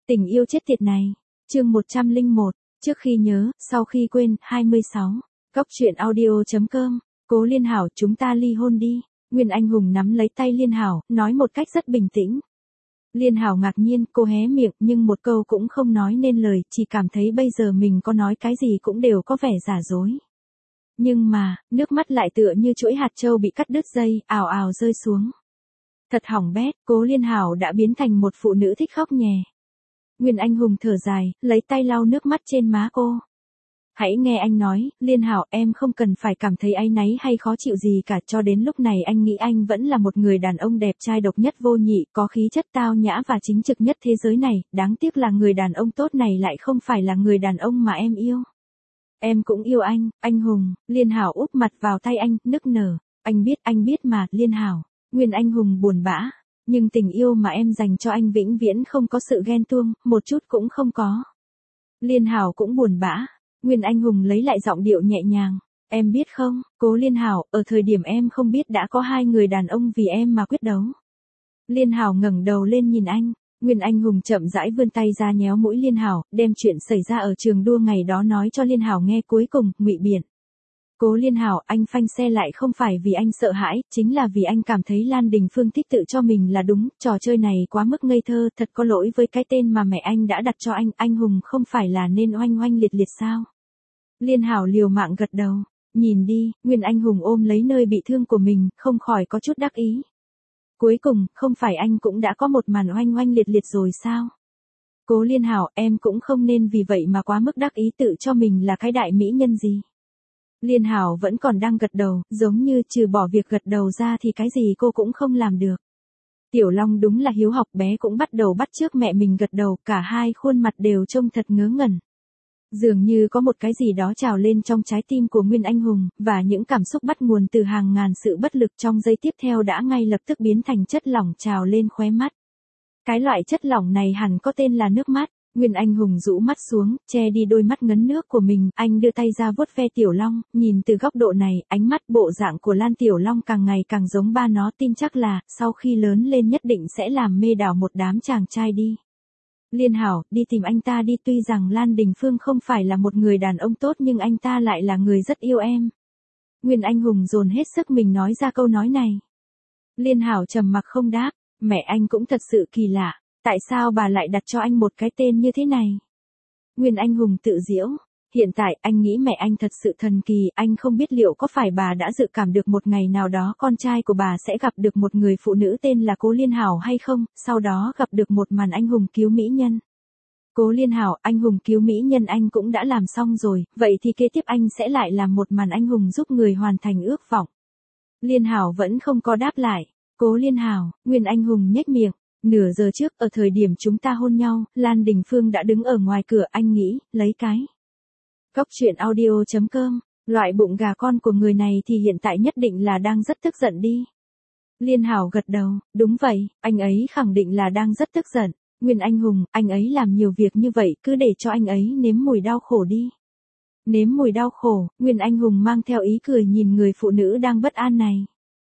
Tình yêu chết tiệt này. Chương 101, trước khi nhớ, sau khi quên, 26. Góc truyện audio.com. Cố Liên Hảo, chúng ta ly hôn đi. Nguyên Anh Hùng nắm lấy tay Liên Hảo, nói một cách rất bình tĩnh. Liên Hảo ngạc nhiên, cô hé miệng nhưng một câu cũng không nói nên lời, chỉ cảm thấy bây giờ mình có nói cái gì cũng đều có vẻ giả dối. Nhưng mà, nước mắt lại tựa như chuỗi hạt châu bị cắt đứt dây, ào ào rơi xuống. Thật hỏng bét, Cố Liên Hảo đã biến thành một phụ nữ thích khóc nhè. Nguyên Anh Hùng thở dài, lấy tay lau nước mắt trên má cô. Hãy nghe anh nói, Liên Hảo, em không cần phải cảm thấy áy náy hay khó chịu gì cả, cho đến lúc này anh nghĩ anh vẫn là một người đàn ông đẹp trai độc nhất vô nhị, có khí chất tao nhã và chính trực nhất thế giới này, đáng tiếc là người đàn ông tốt này lại không phải là người đàn ông mà em yêu. Em cũng yêu anh Hùng. Liên Hảo úp mặt vào tay anh, nức nở. Anh biết mà, Liên Hảo. Nguyên Anh Hùng buồn bã. Nhưng tình yêu mà em dành cho anh vĩnh viễn không có sự ghen tuông, một chút cũng không có. Liên Hảo cũng buồn bã. Nguyên Anh Hùng lấy lại giọng điệu nhẹ nhàng. Em biết không, Cố Liên Hảo, ở thời điểm em không biết đã có hai người đàn ông vì em mà quyết đấu. Liên Hảo ngẩng đầu lên nhìn anh. Nguyên Anh Hùng chậm rãi vươn tay ra nhéo mũi Liên Hảo, đem chuyện xảy ra ở trường đua ngày đó nói cho Liên Hảo nghe, cuối cùng, ngụy biện. Cố Liên Hảo, anh phanh xe lại không phải vì anh sợ hãi, chính là vì anh cảm thấy Lan Đình Phương thích tự cho mình là đúng, trò chơi này quá mức ngây thơ, thật có lỗi với cái tên mà mẹ anh đã đặt cho anh Hùng không phải là nên oanh oanh liệt liệt sao? Liên Hảo liều mạng gật đầu, nhìn đi, Nguyên Anh Hùng ôm lấy nơi bị thương của mình, không khỏi có chút đắc ý. Cuối cùng, không phải anh cũng đã có một màn oanh oanh liệt liệt rồi sao? Cố Liên Hảo, em cũng không nên vì vậy mà quá mức đắc ý tự cho mình là cái đại mỹ nhân gì. Liên Hảo vẫn còn đang gật đầu, giống như trừ bỏ việc gật đầu ra thì cái gì cô cũng không làm được. Tiểu Long đúng là hiếu học, bé cũng bắt đầu bắt chước mẹ mình gật đầu, cả hai khuôn mặt đều trông thật ngớ ngẩn. Dường như có một cái gì đó trào lên trong trái tim của Nguyên Anh Hùng, và những cảm xúc bắt nguồn từ hàng ngàn sự bất lực trong giây tiếp theo đã ngay lập tức biến thành chất lỏng trào lên khóe mắt. Cái loại chất lỏng này hẳn có tên là nước mắt. Nguyên Anh Hùng rũ mắt xuống, che đi đôi mắt ngấn nước của mình, anh đưa tay ra vuốt ve Tiểu Long, nhìn từ góc độ này, ánh mắt bộ dạng của Lan Tiểu Long càng ngày càng giống ba nó, tin chắc là, sau khi lớn lên nhất định sẽ làm mê đảo một đám chàng trai đi. Liên Hảo, đi tìm anh ta đi, tuy rằng Lan Đình Phương không phải là một người đàn ông tốt nhưng anh ta lại là người rất yêu em. Nguyên Anh Hùng dồn hết sức mình nói ra câu nói này. Liên Hảo trầm mặc không đáp, mẹ anh cũng thật sự kỳ lạ. Tại sao bà lại đặt cho anh một cái tên như thế này? Nguyên Anh Hùng tự giễu. Hiện tại anh nghĩ mẹ anh thật sự thần kỳ, anh không biết liệu có phải bà đã dự cảm được một ngày nào đó con trai của bà sẽ gặp được một người phụ nữ tên là Cố Liên Hảo hay không, sau đó gặp được một màn anh hùng cứu mỹ nhân. Cố Liên Hảo, anh hùng cứu mỹ nhân anh cũng đã làm xong rồi, vậy thì kế tiếp anh sẽ lại làm một màn anh hùng giúp người hoàn thành ước vọng. Liên Hảo vẫn không có đáp lại. Cố Liên Hảo, Nguyên Anh Hùng nhếch miệng. Nửa giờ trước, ở thời điểm chúng ta hôn nhau, Lan Đình Phương đã đứng ở ngoài cửa, anh nghĩ, lấy cái. Góc truyện audio.com, loại bụng gà con của người này thì hiện tại nhất định là đang rất tức giận đi. Liên Hảo gật đầu, đúng vậy, anh ấy khẳng định là đang rất tức giận. Nguyên Anh Hùng, anh ấy làm nhiều việc như vậy, cứ để cho anh ấy nếm mùi đau khổ đi. Nếm mùi đau khổ, Nguyên Anh Hùng mang theo ý cười nhìn người phụ nữ đang bất an này.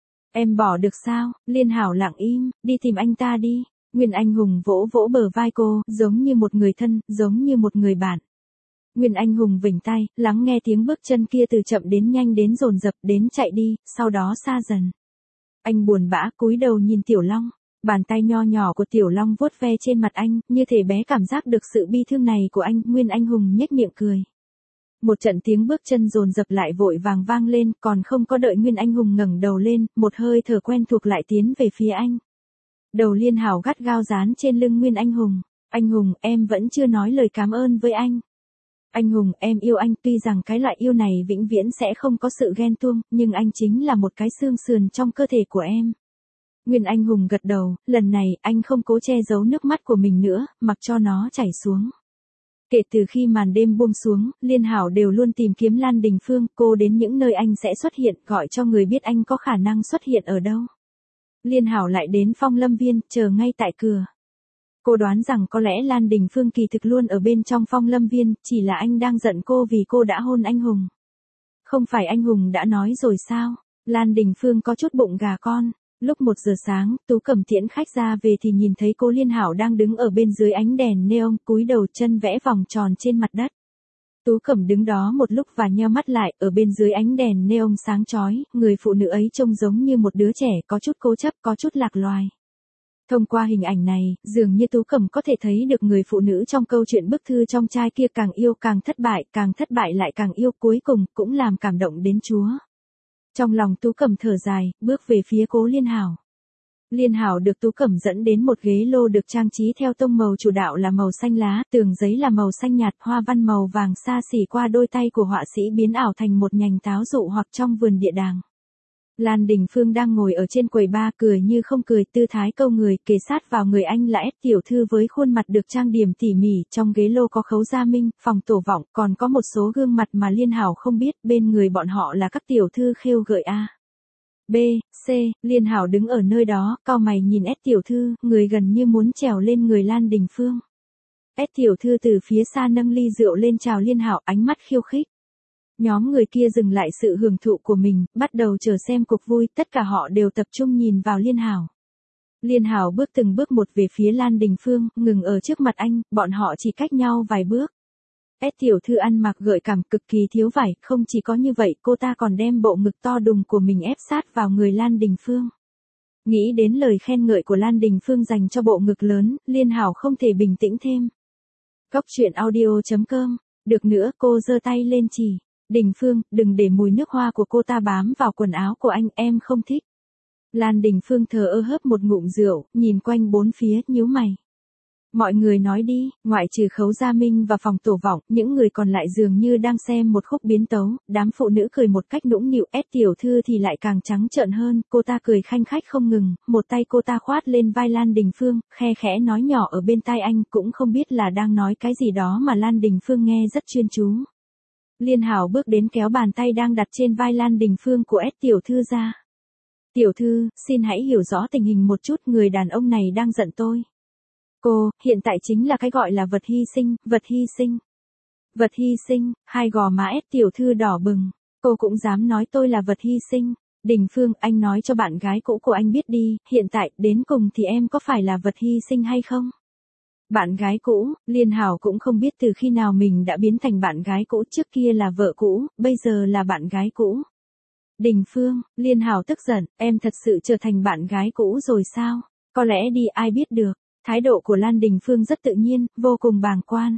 Em bỏ được sao? Liên Hảo lặng im, đi tìm anh ta đi. Nguyên Anh Hùng vỗ vỗ bờ vai cô, giống như một người thân, giống như một người bạn. Nguyên Anh Hùng vểnh tay, lắng nghe tiếng bước chân kia từ chậm đến nhanh đến dồn dập đến chạy đi, sau đó xa dần. Anh buồn bã cúi đầu nhìn Tiểu Long. Bàn tay nho nhỏ của Tiểu Long vuốt ve trên mặt anh, như thể bé cảm giác được sự bi thương này của anh. Nguyên Anh Hùng nhếch miệng cười. Một trận tiếng bước chân dồn dập lại vội vàng vang lên, còn không có đợi Nguyên Anh Hùng ngẩng đầu lên, một hơi thở quen thuộc lại tiến về phía anh. Đầu Liên Hảo gắt gao dán trên lưng Nguyên Anh Hùng. Anh Hùng, em vẫn chưa nói lời cảm ơn với anh. Anh Hùng, em yêu anh, tuy rằng cái loại yêu này vĩnh viễn sẽ không có sự ghen tuông, nhưng anh chính là một cái xương sườn trong cơ thể của em. Nguyên Anh Hùng gật đầu, lần này anh không cố che giấu nước mắt của mình nữa, mặc cho nó chảy xuống. Kể từ khi màn đêm buông xuống, Liên Hảo đều luôn tìm kiếm Lan Đình Phương, cô đến những nơi anh sẽ xuất hiện, gọi cho người biết anh có khả năng xuất hiện ở đâu. Liên Hảo lại đến Phong Lâm Viên, chờ ngay tại cửa. Cô đoán rằng có lẽ Lan Đình Phương kỳ thực luôn ở bên trong Phong Lâm Viên, chỉ là anh đang giận cô vì cô đã hôn anh Hùng. Không phải anh Hùng đã nói rồi sao? Lan Đình Phương có chút bụng gà con. Lúc 1 giờ sáng, Tú Cẩm tiễn khách ra về thì nhìn thấy Cố Liên Hảo đang đứng ở bên dưới ánh đèn neon, cúi đầu chân vẽ vòng tròn trên mặt đất. Tú Cẩm đứng đó một lúc và nheo mắt lại, ở bên dưới ánh đèn neon sáng chói, người phụ nữ ấy trông giống như một đứa trẻ, có chút cố chấp, có chút lạc loài. Thông qua hình ảnh này, dường như Tú Cẩm có thể thấy được người phụ nữ trong câu chuyện bức thư trong chai kia càng yêu càng thất bại lại càng yêu, cuối cùng cũng làm cảm động đến Chúa. Trong lòng Tú Cẩm thở dài, bước về phía Cố Liên Hảo. Liên Hảo được Tú Cẩm dẫn đến một ghế lô được trang trí theo tông màu chủ đạo là màu xanh lá, tường giấy là màu xanh nhạt, hoa văn màu vàng xa xỉ qua đôi tay của họa sĩ biến ảo thành một nhành táo dụ hoặc trong vườn địa đàng. Lan Đình Phương đang ngồi ở trên quầy bar, cười như không cười, tư thái câu người, kề sát vào người anh là S tiểu thư với khuôn mặt được trang điểm tỉ mỉ, trong ghế lô có Khấu Gia Minh, Phòng Tổ Vọng, còn có một số gương mặt mà Liên Hảo không biết, bên người bọn họ là các tiểu thư khêu gợi A. B, C, Liên Hảo đứng ở nơi đó, cau mày nhìn S tiểu thư, người gần như muốn trèo lên người Lan Đình Phương. S tiểu thư từ phía xa nâng ly rượu lên chào Liên Hảo, ánh mắt khiêu khích. Nhóm người kia dừng lại sự hưởng thụ của mình, bắt đầu chờ xem cuộc vui, tất cả họ đều tập trung nhìn vào Liên Hảo. Liên Hảo bước từng bước một về phía Lan Đình Phương, ngừng ở trước mặt anh, bọn họ chỉ cách nhau vài bước. S tiểu thư ăn mặc gợi cảm, cực kỳ thiếu vải, không chỉ có như vậy, cô ta còn đem bộ ngực to đùng của mình ép sát vào người Lan Đình Phương. Nghĩ đến lời khen ngợi của Lan Đình Phương dành cho bộ ngực lớn, Liên Hảo không thể bình tĩnh thêm. Góc truyện audio.com, được nữa, cô giơ tay lên chỉ. Đình Phương, đừng để mùi nước hoa của cô ta bám vào quần áo của anh, em không thích. Lan Đình Phương thờ ơ hớp một ngụm rượu, nhìn quanh bốn phía, nhíu mày. Mọi người nói đi, ngoại trừ Khấu Gia Minh và Phòng Tổ Vọng, những người còn lại dường như đang xem một khúc biến tấu, đám phụ nữ cười một cách nũng nịu, S tiểu thư thì lại càng trắng trợn hơn, cô ta cười khanh khách không ngừng, một tay cô ta khoát lên vai Lan Đình Phương, khe khẽ nói nhỏ ở bên tai anh, cũng không biết là đang nói cái gì đó mà Lan Đình Phương nghe rất chuyên chú. Liên Hảo bước đến kéo bàn tay đang đặt trên vai Lan Đình Phương của S tiểu thư ra. Tiểu thư, xin hãy hiểu rõ tình hình một chút, người đàn ông này đang giận tôi. Cô, hiện tại chính là cái gọi là vật hy sinh, vật hy sinh. Vật hy sinh, hai gò má S tiểu thư đỏ bừng. Cô cũng dám nói tôi là vật hy sinh. Đình Phương, anh nói cho bạn gái cũ của anh biết đi, hiện tại, đến cùng thì em có phải là vật hy sinh hay không? Bạn gái cũ, Liên Hảo cũng không biết từ khi nào mình đã biến thành bạn gái cũ, trước kia là vợ cũ, bây giờ là bạn gái cũ. Đình Phương, Liên Hảo tức giận, em thật sự trở thành bạn gái cũ rồi sao? Có lẽ đi, ai biết được. Thái độ của Lan Đình Phương rất tự nhiên, vô cùng bàng quan.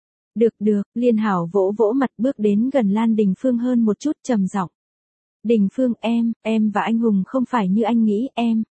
Được, Liên Hảo vỗ vỗ mặt bước đến gần Lan Đình Phương hơn một chút, trầm giọng. Đình Phương, em và anh Hùng không phải như anh nghĩ,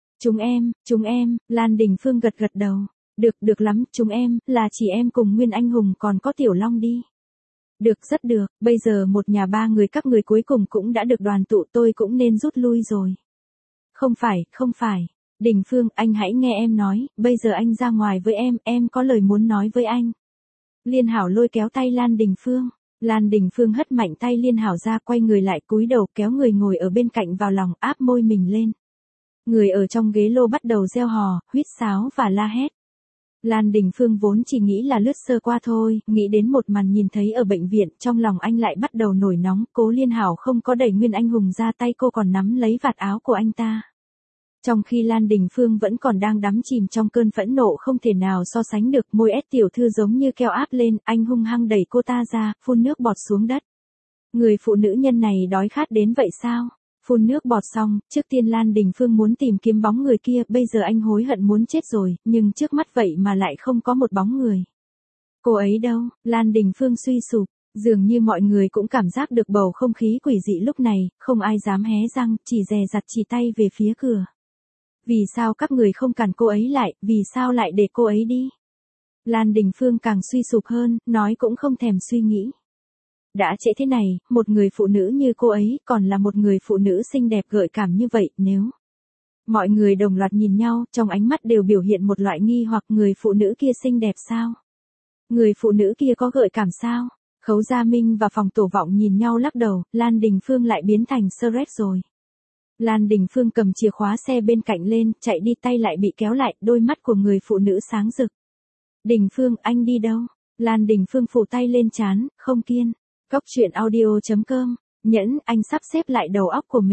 chúng em, Lan Đình Phương gật đầu. Được lắm, chúng em, là chỉ em cùng Nguyên Anh Hùng còn có Tiểu Long đi. Được, rất được, bây giờ một nhà ba người các người cuối cùng cũng đã được đoàn tụ, tôi cũng nên rút lui rồi. Không phải. Đình Phương, anh hãy nghe em nói, bây giờ anh ra ngoài với em có lời muốn nói với anh. Liên Hảo lôi kéo tay Lan Đình Phương. Lan Đình Phương hất mạnh tay Liên Hảo ra, quay người lại, cúi đầu kéo người ngồi ở bên cạnh vào lòng, áp môi mình lên. Người ở trong ghế lô bắt đầu reo hò, huýt sáo và la hét. Lan Đình Phương vốn chỉ nghĩ là lướt sơ qua thôi, nghĩ đến một màn nhìn thấy ở bệnh viện, trong lòng anh lại bắt đầu nổi nóng, Cố Liên Hảo không có đẩy Nguyên Anh Hùng ra, tay cô còn nắm lấy vạt áo của anh ta. Trong khi Lan Đình Phương vẫn còn đang đắm chìm trong cơn phẫn nộ không thể nào so sánh được, môi S tiểu thư giống như keo áp lên, anh hung hăng đẩy cô ta ra, phun nước bọt xuống đất. Người phụ nữ nhân này đói khát đến vậy sao? Phun nước bọt xong, trước tiên Lan Đình Phương muốn tìm kiếm bóng người kia, bây giờ anh hối hận muốn chết rồi, nhưng trước mắt vậy mà lại không có một bóng người. Cô ấy đâu? Lan Đình Phương suy sụp, dường như mọi người cũng cảm giác được bầu không khí quỷ dị lúc này, không ai dám hé răng, chỉ dè dặt chỉ tay về phía cửa. Vì sao các người không cản cô ấy lại, vì sao lại để cô ấy đi? Lan Đình Phương càng suy sụp hơn, nói cũng không thèm suy nghĩ. Đã trễ thế này, một người phụ nữ như cô ấy, còn là một người phụ nữ xinh đẹp gợi cảm như vậy, nếu... Mọi người đồng loạt nhìn nhau, trong ánh mắt đều biểu hiện một loại nghi hoặc, người phụ nữ kia xinh đẹp sao? Người phụ nữ kia có gợi cảm sao? Khấu Gia Minh và Phòng Tổ Vọng nhìn nhau lắc đầu, Lan Đình Phương lại biến thành Shrek rồi. Lan Đình Phương cầm chìa khóa xe bên cạnh lên, chạy đi, tay lại bị kéo lại, đôi mắt của người phụ nữ sáng rực. Đình Phương, anh đi đâu? Lan Đình Phương phủ tay lên trán, không kiên. Góc truyện audio.com, nhẫn, anh sắp xếp lại đầu óc của mình.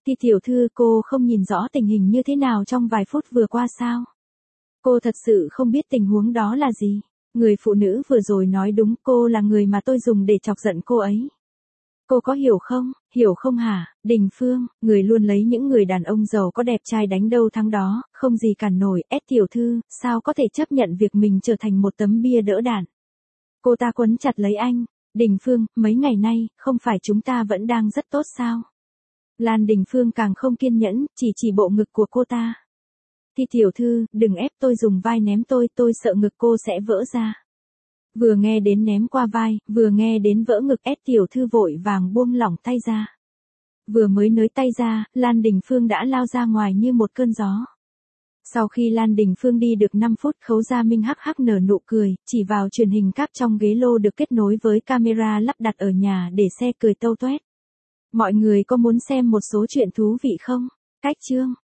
Thì tiểu thư, cô không nhìn rõ tình hình như thế nào trong vài phút vừa qua sao? Cô thật sự không biết tình huống đó là gì. Người phụ nữ vừa rồi nói đúng, cô là người mà tôi dùng để chọc giận cô ấy. Cô có hiểu không hả, Đình Phương, người luôn lấy những người đàn ông giàu có đẹp trai đánh đâu thắng đó, không gì cản nổi, tiểu thư, sao có thể chấp nhận việc mình trở thành một tấm bia đỡ đạn. Cô ta quấn chặt lấy anh, Đình Phương, mấy ngày nay, không phải chúng ta vẫn đang rất tốt sao? Lan Đình Phương càng không kiên nhẫn, chỉ bộ ngực của cô ta. Thì tiểu thư, đừng ép tôi dùng vai ném tôi sợ ngực cô sẽ vỡ ra. Vừa nghe đến ném qua vai, vừa nghe đến vỡ ngực, tiểu thư vội vàng buông lỏng tay ra. Vừa mới nới tay ra, Lan Đình Phương đã lao ra ngoài như một cơn gió. Sau khi Lan Đình Phương đi được 5 phút, Khấu Gia Minh hắc hắc nở nụ cười, chỉ vào truyền hình cáp trong ghế lô được kết nối với camera lắp đặt ở nhà để xe cười tâu toét. Mọi người có muốn xem một số chuyện thú vị không? Cách chương